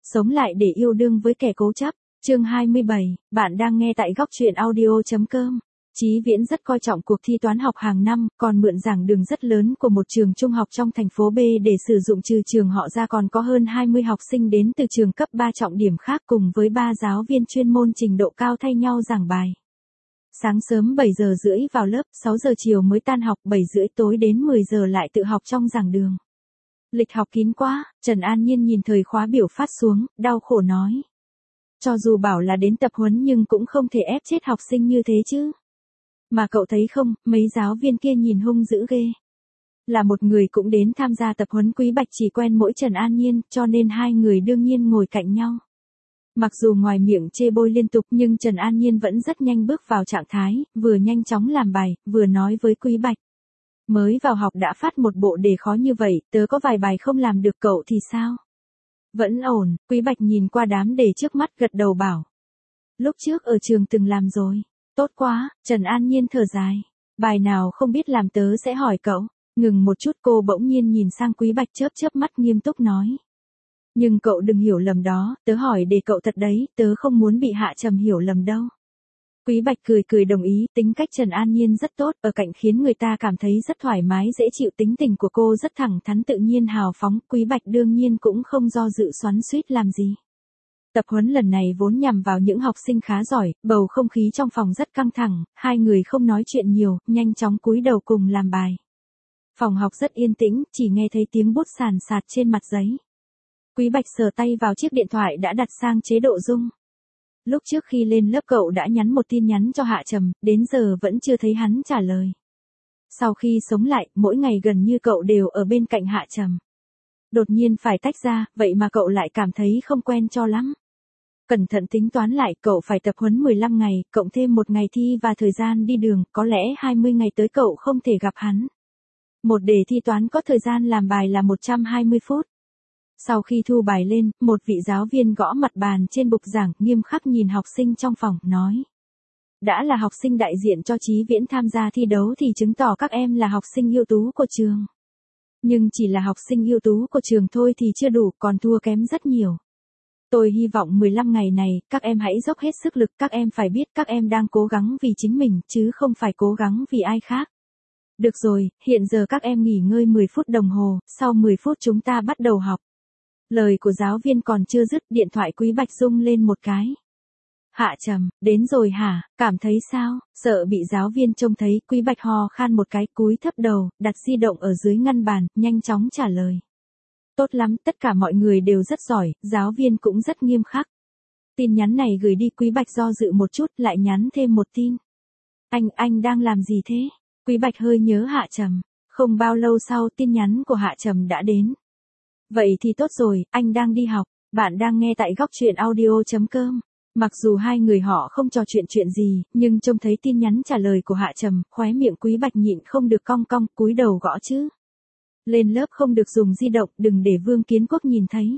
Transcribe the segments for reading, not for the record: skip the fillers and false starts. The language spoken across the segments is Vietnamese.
Sống lại để yêu đương với kẻ cố chấp. Chương 27, bạn đang nghe tại góc truyện audio.com. Chí Viễn rất coi trọng cuộc thi toán học hàng năm, còn mượn giảng đường rất lớn của một trường trung học trong thành phố B để sử dụng, trừ trường họ ra còn có hơn 20 học sinh đến từ trường cấp 3 trọng điểm khác cùng với 3 giáo viên chuyên môn trình độ cao thay nhau giảng bài. Sáng sớm 7 giờ rưỡi vào lớp, 6 giờ chiều mới tan học, 7 rưỡi tối đến 10 giờ lại tự học trong giảng đường. Lịch học kín quá, Trần An Nhiên nhìn thời khóa biểu phát xuống, đau khổ nói. Cho dù bảo là đến tập huấn nhưng cũng không thể ép chết học sinh như thế chứ. Mà cậu thấy không, mấy giáo viên kia nhìn hung dữ ghê. Là một người cũng đến tham gia tập huấn, Quý Bạch chỉ quen mỗi Trần An Nhiên, cho nên hai người đương nhiên ngồi cạnh nhau. Mặc dù ngoài miệng chê bôi liên tục nhưng Trần An Nhiên vẫn rất nhanh bước vào trạng thái, vừa nhanh chóng làm bài, vừa nói với Quý Bạch. Mới vào học đã phát một bộ đề khó như vậy, tớ có vài bài không làm được, cậu thì sao? Vẫn ổn. Quý Bạch nhìn qua đám đề trước mắt gật đầu bảo. Lúc trước ở trường từng làm rồi. Tốt quá. Trần An Nhiên thở dài. Bài nào không biết làm tớ sẽ hỏi cậu. Ngừng một chút cô bỗng nhiên nhìn sang Quý Bạch chớp chớp mắt nghiêm túc nói. Nhưng cậu đừng hiểu lầm đó, tớ hỏi để cậu thật đấy, tớ không muốn bị Hạ Trầm hiểu lầm đâu. Quý Bạch cười cười đồng ý, tính cách Trần An Nhiên rất tốt, ở cạnh khiến người ta cảm thấy rất thoải mái dễ chịu, tính tình của cô rất thẳng thắn tự nhiên hào phóng, Quý Bạch đương nhiên cũng không do dự xoắn xuýt làm gì. Tập huấn lần này vốn nhằm vào những học sinh khá giỏi, bầu không khí trong phòng rất căng thẳng, hai người không nói chuyện nhiều, nhanh chóng cúi đầu cùng làm bài. Phòng học rất yên tĩnh, chỉ nghe thấy tiếng bút sàn sạt trên mặt giấy. Quý Bạch sờ tay vào chiếc điện thoại đã đặt sang chế độ rung. Lúc trước khi lên lớp cậu đã nhắn một tin nhắn cho Hạ Trầm, đến giờ vẫn chưa thấy hắn trả lời. Sau khi sống lại, mỗi ngày gần như cậu đều ở bên cạnh Hạ Trầm. Đột nhiên phải tách ra, vậy mà cậu lại cảm thấy không quen cho lắm. Cẩn thận tính toán lại, cậu phải tập huấn 15 ngày, cộng thêm một ngày thi và thời gian đi đường, có lẽ 20 ngày tới cậu không thể gặp hắn. Một đề thi toán có thời gian làm bài là 120 phút. Sau khi thu bài lên, một vị giáo viên gõ mặt bàn trên bục giảng, nghiêm khắc nhìn học sinh trong phòng, nói. Đã là học sinh đại diện cho Chí Viễn tham gia thi đấu thì chứng tỏ các em là học sinh ưu tú của trường. Nhưng chỉ là học sinh ưu tú của trường thôi thì chưa đủ, còn thua kém rất nhiều. Tôi hy vọng 15 ngày này, các em hãy dốc hết sức lực, các em phải biết các em đang cố gắng vì chính mình, chứ không phải cố gắng vì ai khác. Được rồi, hiện giờ các em nghỉ ngơi 10 phút đồng hồ, sau 10 phút chúng ta bắt đầu học. Lời của giáo viên còn chưa dứt, điện thoại Quý Bạch rung lên một cái. Hạ Trầm, đến rồi hả, cảm thấy sao? Sợ bị giáo viên trông thấy, Quý Bạch ho khan một cái, cúi thấp đầu, đặt di động ở dưới ngăn bàn, nhanh chóng trả lời. Tốt lắm, tất cả mọi người đều rất giỏi, giáo viên cũng rất nghiêm khắc. Tin nhắn này gửi đi, Quý Bạch do dự một chút, lại nhắn thêm một tin. Anh đang làm gì thế? Quý Bạch hơi nhớ Hạ Trầm. Không bao lâu sau, tin nhắn của Hạ Trầm đã đến. Vậy thì tốt rồi, anh đang đi học, bạn đang nghe tại góc truyện audio.com. Mặc dù hai người họ không trò chuyện gì, nhưng trông thấy tin nhắn trả lời của Hạ Trầm, khóe miệng Quý Bạch nhịn không được cong cong, cúi đầu gõ chữ. Lên lớp không được dùng di động, đừng để Vương Kiến Quốc nhìn thấy.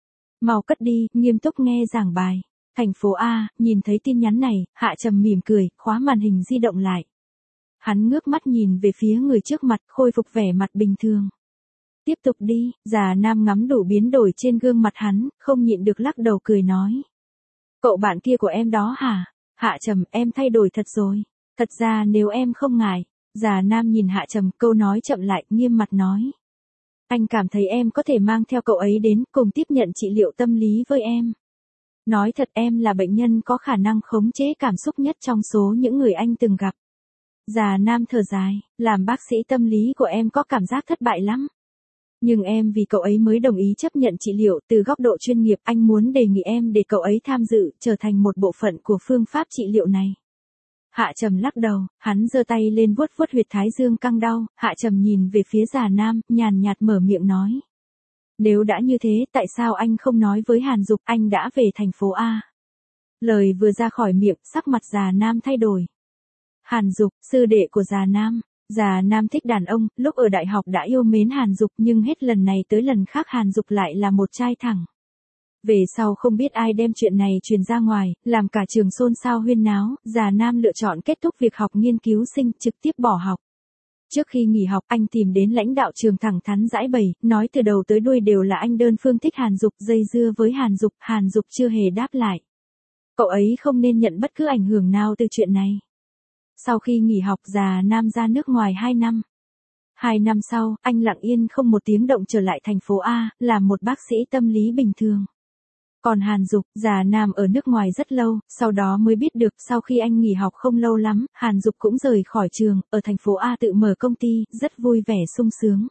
Mau cất đi, nghiêm túc nghe giảng bài. Thành phố A, nhìn thấy tin nhắn này, Hạ Trầm mỉm cười, khóa màn hình di động lại. Hắn ngước mắt nhìn về phía người trước mặt, khôi phục vẻ mặt bình thường. Tiếp tục đi, già nam ngắm đủ biến đổi trên gương mặt hắn, không nhịn được lắc đầu cười nói. Cậu bạn kia của em đó hả? Hạ Trầm, em thay đổi thật rồi. Thật ra nếu em không ngại. Già nam nhìn Hạ Trầm, câu nói chậm lại, nghiêm mặt nói. Anh cảm thấy em có thể mang theo cậu ấy đến, cùng tiếp nhận trị liệu tâm lý với em. Nói thật, em là bệnh nhân có khả năng khống chế cảm xúc nhất trong số những người anh từng gặp. Già nam thở dài, làm bác sĩ tâm lý của em có cảm giác thất bại lắm. Nhưng em vì cậu ấy mới đồng ý chấp nhận trị liệu, từ góc độ chuyên nghiệp anh muốn đề nghị em để cậu ấy tham dự, trở thành một bộ phận của phương pháp trị liệu này. Hạ Trầm lắc đầu, hắn giơ tay lên vuốt vuốt huyệt thái dương căng đau, Hạ Trầm nhìn về phía già nam, nhàn nhạt mở miệng nói. Nếu đã như thế, tại sao anh không nói với Hàn Dục anh đã về thành phố A? Lời vừa ra khỏi miệng, sắc mặt già nam thay đổi. Hàn Dục, sư đệ của già nam. Già nam thích đàn ông, lúc ở đại học đã yêu mến Hàn Dục nhưng hết lần này tới lần khác Hàn Dục lại là một trai thẳng. Về sau không biết ai đem chuyện này truyền ra ngoài, làm cả trường xôn xao huyên náo, già nam lựa chọn kết thúc việc học nghiên cứu sinh, trực tiếp bỏ học. Trước khi nghỉ học anh tìm đến lãnh đạo trường thẳng thắn giãi bày, nói từ đầu tới đuôi đều là anh đơn phương thích Hàn Dục, dây dưa với Hàn Dục chưa hề đáp lại. Cậu ấy không nên nhận bất cứ ảnh hưởng nào từ chuyện này. Sau khi nghỉ học Già Nam ra nước ngoài 2 năm. 2 năm sau, anh lặng yên không một tiếng động trở lại thành phố A, làm một bác sĩ tâm lý bình thường. Còn Hàn Dục, Già Nam ở nước ngoài rất lâu, sau đó mới biết được sau khi anh nghỉ học không lâu lắm, Hàn Dục cũng rời khỏi trường, ở thành phố A tự mở công ty, rất vui vẻ sung sướng.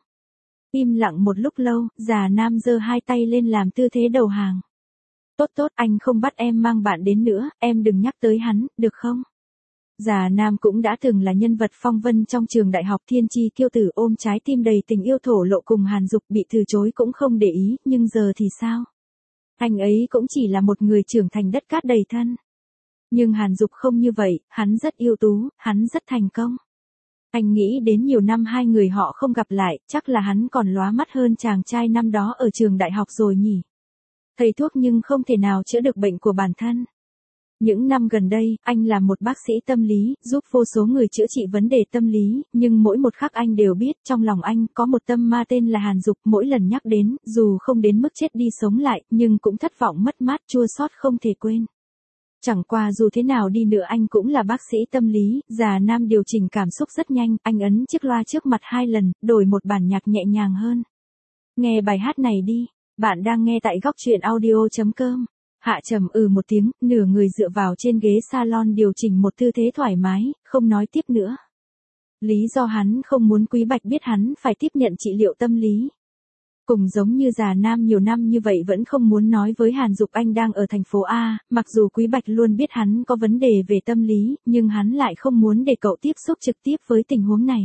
Im lặng một lúc lâu, Già Nam giơ hai tay lên làm tư thế đầu hàng. Tốt, anh không bắt em mang bạn đến nữa, em đừng nhắc tới hắn, được không? Già Nam cũng đã từng là nhân vật phong vân trong trường đại học thiên chi kiêu tử ôm trái tim đầy tình yêu thổ lộ cùng Hàn Dục bị từ chối cũng không để ý, nhưng giờ thì sao? Anh ấy cũng chỉ là một người trưởng thành đất cát đầy thân. Nhưng Hàn Dục không như vậy, hắn rất ưu tú, hắn rất thành công. Anh nghĩ đến nhiều năm hai người họ không gặp lại, chắc là hắn còn lóa mắt hơn chàng trai năm đó ở trường đại học rồi nhỉ. Thầy thuốc nhưng không thể nào chữa được bệnh của bản thân. Những năm gần đây, anh là một bác sĩ tâm lý, giúp vô số người chữa trị vấn đề tâm lý, nhưng mỗi một khắc anh đều biết trong lòng anh có một tâm ma tên là Hàn Dục, mỗi lần nhắc đến, dù không đến mức chết đi sống lại, nhưng cũng thất vọng mất mát chua xót không thể quên. Chẳng qua dù thế nào đi nữa anh cũng là bác sĩ tâm lý, Già Nam điều chỉnh cảm xúc rất nhanh, anh ấn chiếc loa trước mặt 2 lần, đổi một bản nhạc nhẹ nhàng hơn. Nghe bài hát này đi, bạn đang nghe tại góc truyện audio.com. Hạ Trầm một tiếng, nửa người dựa vào trên ghế salon điều chỉnh một tư thế thoải mái, không nói tiếp nữa. Lý do hắn không muốn Quý Bạch biết hắn phải tiếp nhận trị liệu tâm lý. Cùng giống như Già Nam nhiều năm như vậy vẫn không muốn nói với Hàn Dục anh đang ở thành phố A, mặc dù Quý Bạch luôn biết hắn có vấn đề về tâm lý, nhưng hắn lại không muốn để cậu tiếp xúc trực tiếp với tình huống này.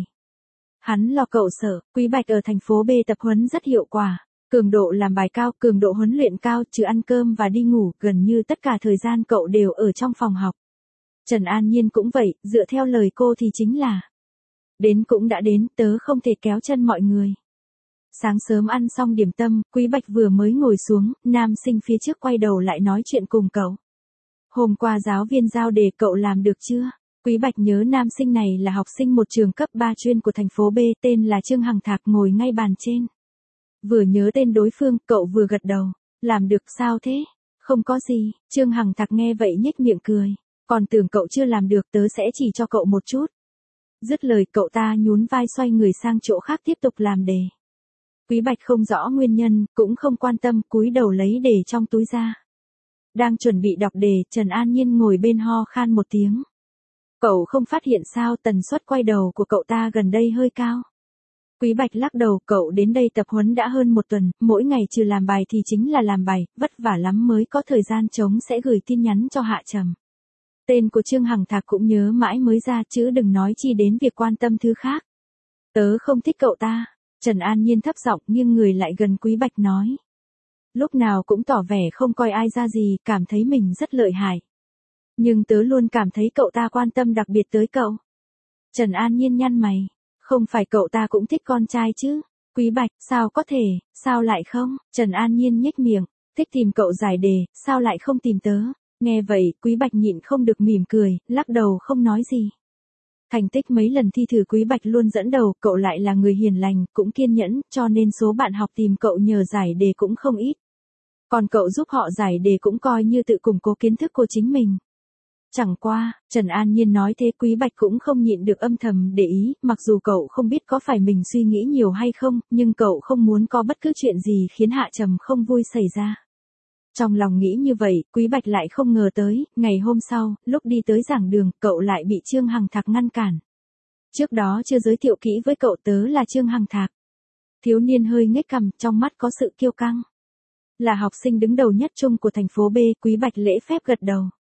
Hắn lo cậu sợ, Quý Bạch ở thành phố B tập huấn rất hiệu quả. Cường độ làm bài cao, cường độ huấn luyện cao, trừ ăn cơm và đi ngủ, gần như tất cả thời gian cậu đều ở trong phòng học. Trần An Nhiên cũng vậy, dựa theo lời cô thì chính là đến cũng đã đến, tớ không thể kéo chân mọi người. Sáng sớm ăn xong điểm tâm, Quý Bạch vừa mới ngồi xuống, nam sinh phía trước quay đầu lại nói chuyện cùng cậu. Hôm qua giáo viên giao đề cậu làm được chưa? Quý Bạch nhớ nam sinh này là học sinh một trường cấp 3 chuyên của thành phố B, tên là Trương Hằng Thạc ngồi ngay bàn trên. Vừa nhớ tên đối phương, cậu vừa gật đầu. Làm được sao thế? Không có gì, Trương Hằng Thạc nghe vậy nhếch miệng cười. Còn tưởng cậu chưa làm được, tớ sẽ chỉ cho cậu một chút. Dứt lời cậu ta nhún vai xoay người sang chỗ khác tiếp tục làm đề. Quý Bạch không rõ nguyên nhân, cũng không quan tâm, cúi đầu lấy đề trong túi ra. Đang chuẩn bị đọc đề, Trần An Nhiên ngồi bên ho khan một tiếng. Cậu không phát hiện sao tần suất quay đầu của cậu ta gần đây hơi cao. Quý Bạch lắc đầu, cậu đến đây tập huấn đã hơn 1 tuần, mỗi ngày trừ làm bài thì chính là làm bài, vất vả lắm mới có thời gian trống sẽ gửi tin nhắn cho Hạ Trầm. Tên của Trương Hằng Thạc cũng nhớ mãi mới ra chứ đừng nói chi đến việc quan tâm thứ khác. Tớ không thích cậu ta, Trần An Nhiên thấp giọng nghiêng người lại gần Quý Bạch nói. Lúc nào cũng tỏ vẻ không coi ai ra gì, cảm thấy mình rất lợi hại. Nhưng tớ luôn cảm thấy cậu ta quan tâm đặc biệt tới cậu. Trần An Nhiên nhăn mày. Không phải cậu ta cũng thích con trai chứ? Quý Bạch, sao có thể, sao lại không? Trần An Nhiên nhếch miệng, thích tìm cậu giải đề, sao lại không tìm tớ? Nghe vậy, Quý Bạch nhịn không được mỉm cười, lắc đầu không nói gì. Thành tích mấy lần thi thử Quý Bạch luôn dẫn đầu, cậu lại là người hiền lành, cũng kiên nhẫn, cho nên số bạn học tìm cậu nhờ giải đề cũng không ít. Còn cậu giúp họ giải đề cũng coi như tự củng cố kiến thức của chính mình. Chẳng qua, Trần An Nhiên nói thế Quý Bạch cũng không nhịn được âm thầm để ý, mặc dù cậu không biết có phải mình suy nghĩ nhiều hay không, nhưng cậu không muốn có bất cứ chuyện gì khiến Hạ Trầm không vui xảy ra. Trong lòng nghĩ như vậy, Quý Bạch lại không ngờ tới, ngày hôm sau, lúc đi tới giảng đường, cậu lại bị Trương Hằng Thạc ngăn cản. Trước đó chưa giới thiệu kỹ với cậu tớ là Trương Hằng Thạc. Thiếu niên hơi nhếch cằm, trong mắt có sự kiêu căng. Là học sinh đứng đầu nhất trung của thành phố B, Quý Bạch lễ phép gật đầu.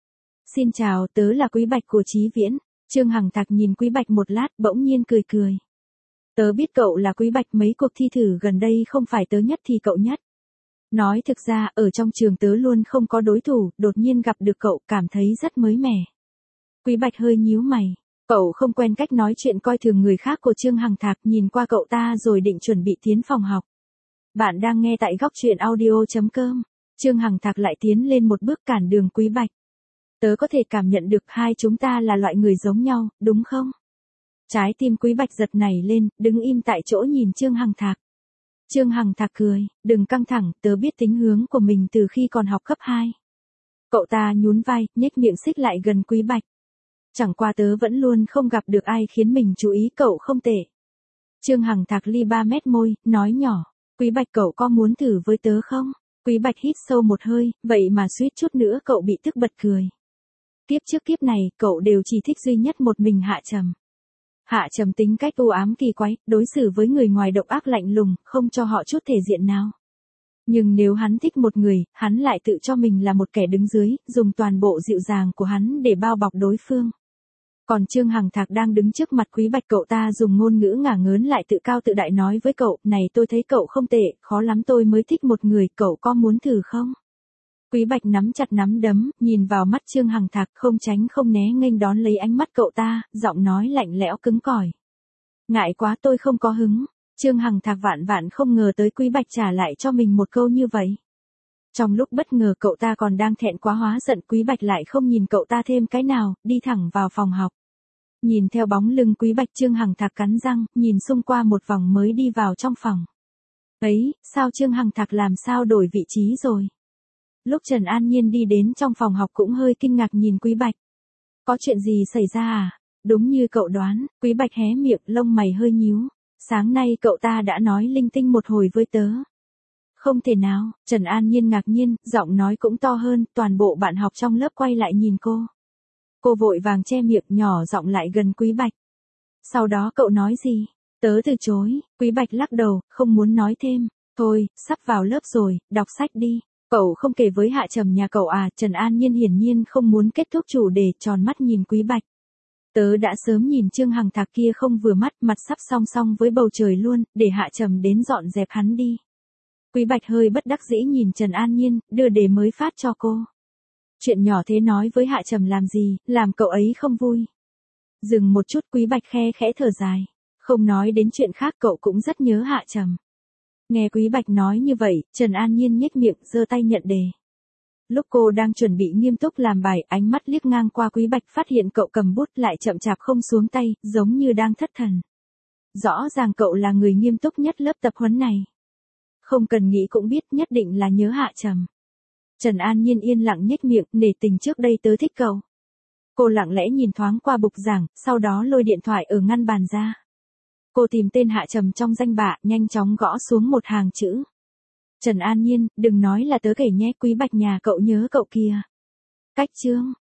Xin chào, tớ là Quý Bạch của Chí Viễn. Trương Hằng Thạc nhìn Quý Bạch một lát, bỗng nhiên cười cười. Tớ biết cậu là Quý Bạch, mấy cuộc thi thử gần đây không phải tớ nhất thì cậu nhất. Nói thực ra, ở trong trường tớ luôn không có đối thủ, đột nhiên gặp được cậu, cảm thấy rất mới mẻ. Quý Bạch hơi nhíu mày. Cậu không quen cách nói chuyện coi thường người khác của Trương Hằng Thạc, nhìn qua cậu ta rồi định chuẩn bị tiến phòng học. Bạn đang nghe tại góc truyện audio.com. Trương Hằng Thạc lại tiến lên một bước cản đường Quý Bạch. Tớ có thể cảm nhận được hai chúng ta là loại người giống nhau, đúng không? Trái tim Quý Bạch giật nảy lên, đứng im tại chỗ nhìn Trương Hằng Thạc. Trương Hằng Thạc cười, đừng căng thẳng, tớ biết tính hướng của mình từ khi còn học cấp 2. Cậu ta nhún vai, nhếch miệng xích lại gần Quý Bạch. Chẳng qua tớ vẫn luôn không gặp được ai khiến mình chú ý cậu không tệ. Trương Hằng Thạc ly 3 mét môi, nói nhỏ, Quý Bạch cậu có muốn thử với tớ không? Quý Bạch hít sâu một hơi, vậy mà suýt chút nữa cậu bị tức bật cười. Kiếp trước kiếp này, cậu đều chỉ thích duy nhất một mình Hạ Trầm. Hạ Trầm tính cách u ám kỳ quái, đối xử với người ngoài độc ác lạnh lùng, không cho họ chút thể diện nào. Nhưng nếu hắn thích một người, hắn lại tự cho mình là một kẻ đứng dưới, dùng toàn bộ dịu dàng của hắn để bao bọc đối phương. Còn Trương Hằng Thạc đang đứng trước mặt Quý Bạch, cậu ta dùng ngôn ngữ ngả ngớn lại tự cao tự đại nói với cậu, này tôi thấy cậu không tệ, khó lắm tôi mới thích một người, cậu có muốn thử không? Quý Bạch nắm chặt nắm đấm, nhìn vào mắt Trương Hằng Thạc, không tránh không né nghênh đón lấy ánh mắt cậu ta, giọng nói lạnh lẽo cứng cỏi. Ngại quá tôi không có hứng. Trương Hằng Thạc vạn vạn không ngờ tới Quý Bạch trả lại cho mình một câu như vậy. Trong lúc bất ngờ cậu ta còn đang thẹn quá hóa giận, Quý Bạch lại không nhìn cậu ta thêm cái nào, đi thẳng vào phòng học. Nhìn theo bóng lưng Quý Bạch, Trương Hằng Thạc cắn răng, nhìn xung qua một vòng mới đi vào trong phòng. Ấy, sao Trương Hằng Thạc làm sao đổi vị trí rồi? Lúc Trần An Nhiên đi đến trong phòng học cũng hơi kinh ngạc nhìn Quý Bạch. Có chuyện gì xảy ra à? Đúng như cậu đoán, Quý Bạch hé miệng, lông mày hơi nhíu. Sáng nay cậu ta đã nói linh tinh một hồi với tớ. Không thể nào, Trần An Nhiên ngạc nhiên, giọng nói cũng to hơn, toàn bộ bạn học trong lớp quay lại nhìn cô. Cô vội vàng che miệng, nhỏ giọng lại gần Quý Bạch. Sau đó cậu nói gì? Tớ từ chối. Quý Bạch lắc đầu, không muốn nói thêm. Thôi, sắp vào lớp rồi, đọc sách đi. Cậu không kể với Hạ Trầm nhà cậu à? Trần An Nhiên hiển nhiên không muốn kết thúc chủ đề, tròn mắt nhìn Quý Bạch. Tớ đã sớm nhìn Trương Hằng Thạc kia không vừa mắt, mặt sắp song song với bầu trời luôn, để Hạ Trầm đến dọn dẹp hắn đi. Quý Bạch hơi bất đắc dĩ nhìn Trần An Nhiên, đưa đề mới phát cho cô. Chuyện nhỏ thế nói với Hạ Trầm làm gì, làm cậu ấy không vui. Dừng một chút, Quý Bạch khe khẽ thở dài. Không nói đến chuyện khác, cậu cũng rất nhớ Hạ Trầm. Nghe Quý Bạch nói như vậy, Trần An Nhiên nhếch miệng, giơ tay nhận đề. Lúc cô đang chuẩn bị nghiêm túc làm bài, ánh mắt liếc ngang qua Quý Bạch, phát hiện cậu cầm bút lại chậm chạp không xuống tay, giống như đang thất thần. Rõ ràng cậu là người nghiêm túc nhất lớp tập huấn này. Không cần nghĩ cũng biết, nhất định là nhớ Hạ Trầm. Trần An Nhiên yên lặng nhếch miệng, nể tình trước đây tớ thích cậu. Cô lặng lẽ nhìn thoáng qua bục giảng, sau đó lôi điện thoại ở ngăn bàn ra. Cô tìm tên Hạ Trầm trong danh bạ, nhanh chóng gõ xuống một hàng chữ. Trần An Nhiên, đừng nói là tớ kể nhé, Quý Bạch nhà cậu nhớ cậu kìa. Cách chương.